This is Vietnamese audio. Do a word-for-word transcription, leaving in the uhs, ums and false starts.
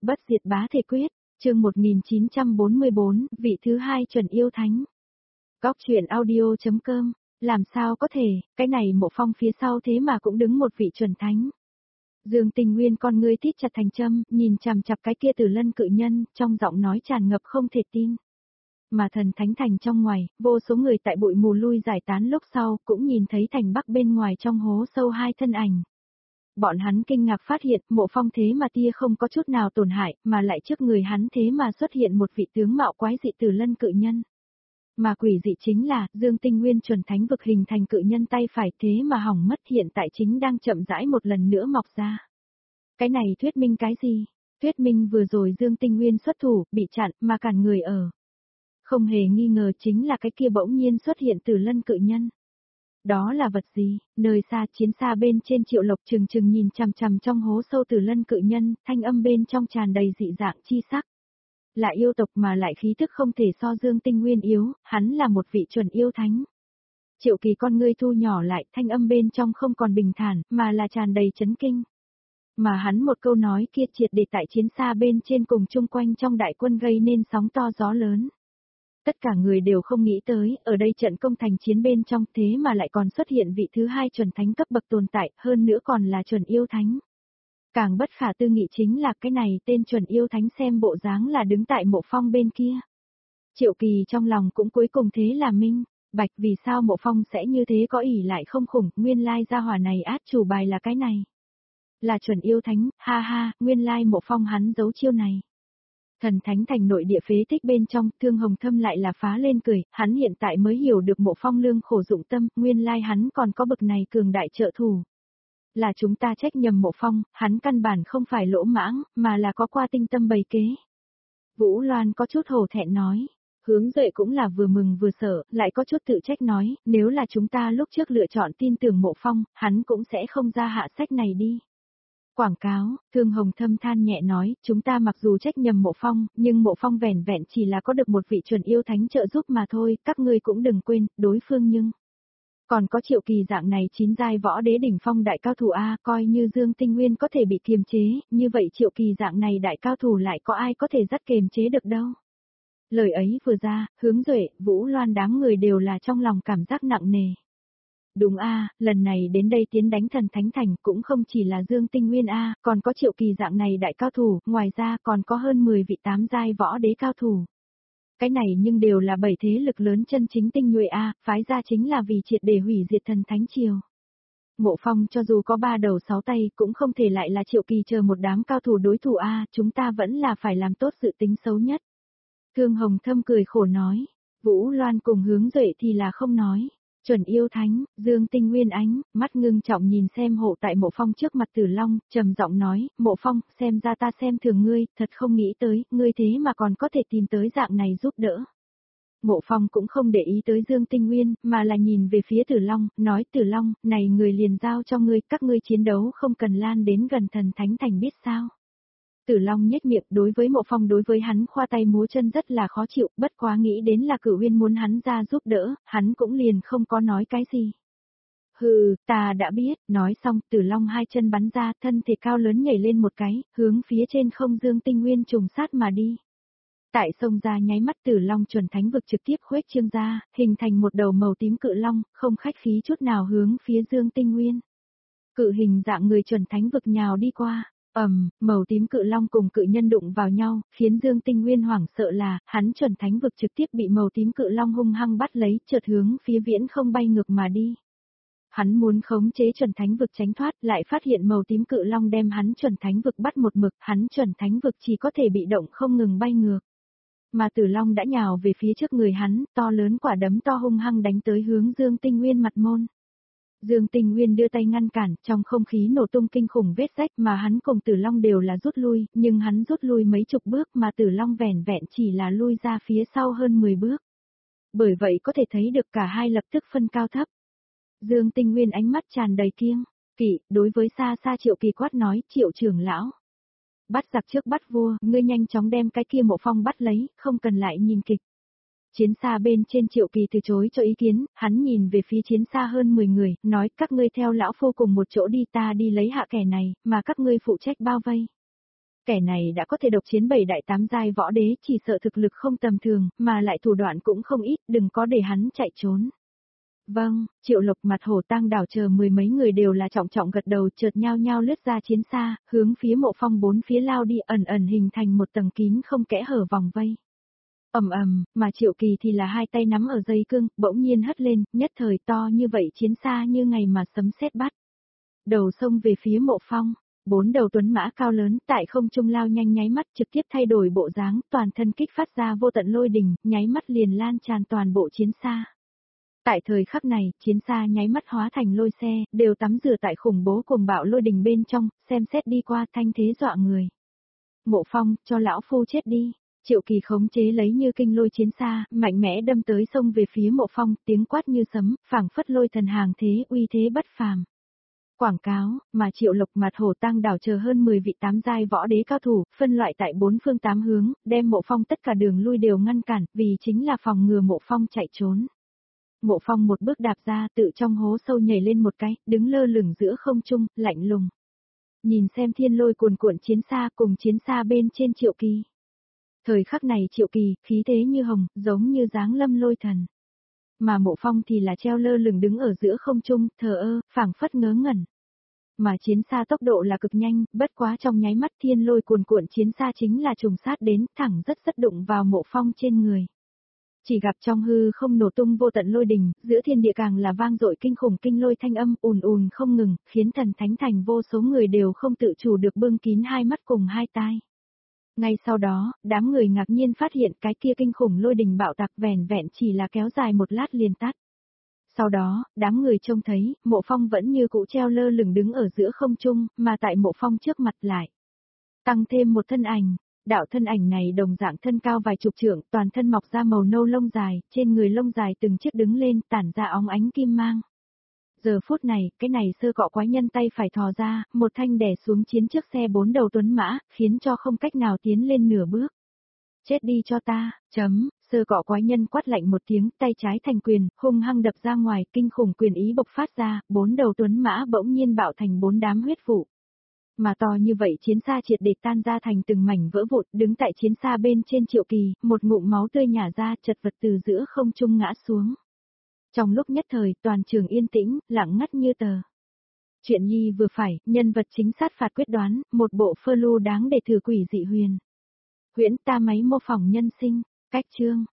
Bất diệt bá thể quyết, chương một nghìn chín trăm bốn mươi bốn, vị thứ hai chuẩn yêu thánh. Góc truyện audio.com, làm sao có thể, cái này Mộ Phong phía sau thế mà cũng đứng một vị chuẩn thánh. Dương Tình Nguyên con ngươi thít chặt thành châm, nhìn chằm chằm cái kia Tử Lân cự nhân, trong giọng nói tràn ngập không thể tin. Mà thần thánh thành trong ngoài, vô số người tại bụi mù lui giải tán lúc sau, cũng nhìn thấy thành bắc bên ngoài trong hố sâu hai thân ảnh. Bọn hắn kinh ngạc phát hiện, Mộ Phong thế mà tia không có chút nào tổn hại, mà lại trước người hắn thế mà xuất hiện một vị tướng mạo quái dị Tử Lân cự nhân. Mà quỷ dị chính là, Dương Tinh Nguyên chuẩn thánh vực hình thành cự nhân tay phải thế mà hỏng mất, hiện tại chính đang chậm rãi một lần nữa mọc ra. Cái này thuyết minh cái gì? Thuyết minh vừa rồi Dương Tinh Nguyên xuất thủ, bị chặn, mà cản người ở. Không hề nghi ngờ chính là cái kia bỗng nhiên xuất hiện Tử Lân cự nhân. Đó là vật gì? Nơi xa chiến xa bên trên Triệu Lộc trừng trừng nhìn chằm chằm trong hố sâu Tử Lân cự nhân, thanh âm bên trong tràn đầy dị dạng chi sắc. Là yêu tộc mà lại khí thức không thể so Dương Tinh Nguyên yếu, hắn là một vị chuẩn yêu thánh. Triệu Kỳ con ngươi thu nhỏ lại, thanh âm bên trong không còn bình thản, mà là tràn đầy chấn kinh. Mà hắn một câu nói kia triệt để tại chiến xa bên trên cùng chung quanh trong đại quân gây nên sóng to gió lớn. Tất cả người đều không nghĩ tới, ở đây trận công thành chiến bên trong thế mà lại còn xuất hiện vị thứ hai chuẩn thánh cấp bậc tồn tại, hơn nữa còn là chuẩn yêu thánh. Càng bất khả tư nghị chính là cái này tên chuẩn yêu thánh xem bộ dáng là đứng tại Mộ Phong bên kia. Triệu Kỳ trong lòng cũng cuối cùng thế là minh, bạch vì sao Mộ Phong sẽ như thế có ỷ lại không khủng, nguyên lai gia hỏa này át chủ bài là cái này. Là chuẩn yêu thánh, ha ha, nguyên lai Mộ Phong hắn giấu chiêu này. Thần thánh thành nội địa phế tích bên trong, Thương Hồng Thâm lại là phá lên cười, hắn hiện tại mới hiểu được Mộ Phong lương khổ dụng tâm, nguyên lai hắn còn có bậc này cường đại trợ thủ. Là chúng ta trách nhầm Mộ Phong, hắn căn bản không phải lỗ mãng, mà là có qua tinh tâm bày kế. Vũ Loan có chút hổ thẹn nói, Hướng Duệ cũng là vừa mừng vừa sợ, lại có chút tự trách nói, nếu là chúng ta lúc trước lựa chọn tin tưởng Mộ Phong, hắn cũng sẽ không ra hạ sách này đi. Quảng cáo, Thương Hồng Thâm than nhẹ nói, chúng ta mặc dù trách nhầm Mộ Phong, nhưng Mộ Phong vẻn vẹn chỉ là có được một vị chuẩn yêu thánh trợ giúp mà thôi, các ngươi cũng đừng quên, đối phương nhưng còn có Triệu Kỳ dạng này chín giai võ đế đỉnh phong đại cao thủ A, coi như Dương Tinh Nguyên có thể bị kiềm chế, như vậy Triệu Kỳ dạng này đại cao thủ lại có ai có thể dắt kiềm chế được đâu. Lời ấy vừa ra, Hướng Duệ, Vũ Loan đám người đều là trong lòng cảm giác nặng nề. Đúng a, lần này đến đây tiến đánh thần thánh thành cũng không chỉ là Dương Tinh Nguyên a, còn có Triệu Kỳ dạng này đại cao thủ, ngoài ra còn có hơn mười vị tám giai võ đế cao thủ. Cái này nhưng đều là bảy thế lực lớn chân chính tinh nhuệ a, phái ra chính là vì triệt để hủy diệt thần thánh triều. Mộ Phong cho dù có ba đầu sáu tay cũng không thể lại là Triệu Kỳ chờ một đám cao thủ đối thủ a, chúng ta vẫn là phải làm tốt sự tính xấu nhất. Thương Hồng Thâm cười khổ nói, Vũ Loan cùng Hướng Duệ thì là không nói. Chuẩn yêu thánh, Dương Tinh Nguyên ánh, mắt ngưng trọng nhìn xem hộ tại Mộ Phong trước mặt Tử Long, trầm giọng nói, Mộ Phong, xem ra ta xem thường ngươi, thật không nghĩ tới, ngươi thế mà còn có thể tìm tới dạng này giúp đỡ. Mộ Phong cũng không để ý tới Dương Tinh Nguyên, mà là nhìn về phía Tử Long, nói Tử Long, này người liền giao cho ngươi, các ngươi chiến đấu không cần lan đến gần thần thánh thành biết sao. Tử Long nhếch miệng, đối với Mộ Phong đối với hắn khoa tay múa chân rất là khó chịu, bất quá nghĩ đến là Cửu Uyên muốn hắn ra giúp đỡ, hắn cũng liền không có nói cái gì. Hừ, ta đã biết, nói xong Tử Long hai chân bắn ra, thân thể cao lớn nhảy lên một cái, hướng phía trên không Dương Tinh Nguyên trùng sát mà đi. Tại sông ra nháy mắt Tử Long chuẩn thánh vực trực tiếp khuếch trương ra, hình thành một đầu màu tím cự long, không khách khí chút nào hướng phía Dương Tinh Nguyên. Cự hình dạng người chuẩn thánh vực nhào đi qua. Ầm, um, màu tím cự long cùng cự nhân đụng vào nhau, khiến Dương Tinh Nguyên hoảng sợ là, hắn chuẩn thánh vực trực tiếp bị màu tím cự long hung hăng bắt lấy, chợt hướng phía viễn không bay ngược mà đi. Hắn muốn khống chế chuẩn thánh vực tránh thoát, lại phát hiện màu tím cự long đem hắn chuẩn thánh vực bắt một mực, hắn chuẩn thánh vực chỉ có thể bị động không ngừng bay ngược. Mà Tử Long đã nhào về phía trước người hắn, to lớn quả đấm to hung hăng đánh tới hướng Dương Tinh Nguyên mặt môn. Dương Tinh Nguyên đưa tay ngăn cản, trong không khí nổ tung kinh khủng vết rách mà hắn cùng Tử Long đều là rút lui, nhưng hắn rút lui mấy chục bước mà Tử Long vẻn vẹn chỉ là lui ra phía sau hơn mười bước. Bởi vậy có thể thấy được cả hai lập tức phân cao thấp. Dương Tinh Nguyên ánh mắt tràn đầy kiêng kỵ, đối với xa xa Triệu Kỳ quát nói, Triệu trưởng lão. Bắt giặc trước bắt vua, ngươi nhanh chóng đem cái kia Mộ Phong bắt lấy, không cần lại nhìn kịch. Chiến xa bên trên Triệu Kỳ từ chối cho ý kiến, hắn nhìn về phía chiến xa hơn mười người, nói các ngươi theo lão phu cùng một chỗ đi, ta đi lấy hạ kẻ này, mà các ngươi phụ trách bao vây. Kẻ này đã có thể độc chiến bảy đại tám giai võ đế, chỉ sợ thực lực không tầm thường, mà lại thủ đoạn cũng không ít, đừng có để hắn chạy trốn. Vâng, Triệu Lộc mặt hổ tang đảo chờ mười mấy người đều là trọng trọng gật đầu, chợt nhao nhao lướt ra chiến xa, hướng phía Mộ Phong bốn phía lao đi, ẩn ẩn hình thành một tầng kín không kẽ hở vòng vây. Ầm ầm, mà Triệu Kỳ thì là hai tay nắm ở dây cương, bỗng nhiên hất lên, nhất thời to như vậy chiến xa như ngày mà sấm sét bắt. Đầu sông về phía Mộ Phong, bốn đầu tuấn mã cao lớn tại không trung lao nhanh, nháy mắt trực tiếp thay đổi bộ dáng, toàn thân kích phát ra vô tận lôi đình, nháy mắt liền lan tràn toàn bộ chiến xa. Tại thời khắc này, chiến xa nháy mắt hóa thành lôi xe, đều tắm rửa tại khủng bố cuồng bạo lôi đình bên trong, xem xét đi qua thanh thế dọa người. Mộ Phong, cho lão phu chết đi. Triệu Kỳ khống chế lấy như kinh lôi chiến xa, mạnh mẽ đâm tới sông về phía Mộ Phong, tiếng quát như sấm, phảng phất lôi thần hàng thế, uy thế bất phàm. Quảng cáo, mà Triệu Lộc mặt hổ tang đảo chờ hơn mười vị tám giai võ đế cao thủ, phân loại tại bốn phương tám hướng, đem Mộ Phong tất cả đường lui đều ngăn cản, vì chính là phòng ngừa Mộ Phong chạy trốn. Mộ Phong một bước đạp ra, tự trong hố sâu nhảy lên một cái, đứng lơ lửng giữa không trung, lạnh lùng. Nhìn xem thiên lôi cuồn cuộn chiến xa cùng chiến xa bên trên Triệu Kỳ. Thời khắc này Triệu Kỳ, khí thế như hồng, giống như dáng lâm lôi thần. Mà Mộ Phong thì là treo lơ lửng đứng ở giữa không trung, thờ ơ, phảng phất ngớ ngẩn. Mà chiến xa tốc độ là cực nhanh, bất quá trong nháy mắt thiên lôi cuồn cuộn chiến xa chính là trùng sát đến, thẳng rất rất đụng vào Mộ Phong trên người. Chỉ gặp trong hư không nổ tung vô tận lôi đình, giữa thiên địa càng là vang dội kinh khủng kinh lôi thanh âm ùn ùn không ngừng, khiến thần thánh thành vô số người đều không tự chủ được bưng kín hai mắt cùng hai tai. Ngay sau đó, đám người ngạc nhiên phát hiện cái kia kinh khủng lôi đình bạo tạc vẻn vẹn chỉ là kéo dài một lát liền tắt. Sau đó, đám người trông thấy, Mộ Phong vẫn như cũ treo lơ lửng đứng ở giữa không trung, mà tại Mộ Phong trước mặt lại. Tăng thêm một thân ảnh, đạo thân ảnh này đồng dạng thân cao vài chục trượng, toàn thân mọc ra màu nâu lông dài, trên người lông dài từng chiếc đứng lên, tản ra óng ánh kim mang. Giờ phút này, cái này sơ cọ quái nhân tay phải thò ra, một thanh đè xuống chiến trước xe bốn đầu tuấn mã, khiến cho không cách nào tiến lên nửa bước. Chết đi cho ta, chấm, sơ cọ quái nhân quát lạnh một tiếng, tay trái thành quyền, hung hăng đập ra ngoài, kinh khủng quyền ý bộc phát ra, bốn đầu tuấn mã bỗng nhiên bạo thành bốn đám huyết vụ. Mà to như vậy chiến xa triệt để tan ra thành từng mảnh vỡ vụn, đứng tại chiến xa bên trên Triệu Kỳ, một ngụm máu tươi nhả ra, chật vật từ giữa không trung ngã xuống. Trong lúc nhất thời, toàn trường yên tĩnh, lặng ngắt như tờ. Chuyện nhi vừa phải, nhân vật chính sát phạt quyết đoán, một bộ phơ lưu đáng để thử quỷ dị huyền. Huyễn ta máy mô phỏng nhân sinh, cách chương.